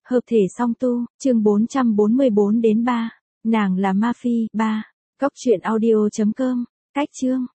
Hợp thể song tu, chương 444 đến 3. Nàng là Ma Phi, 3. Cóc truyện audio.com, cách chương.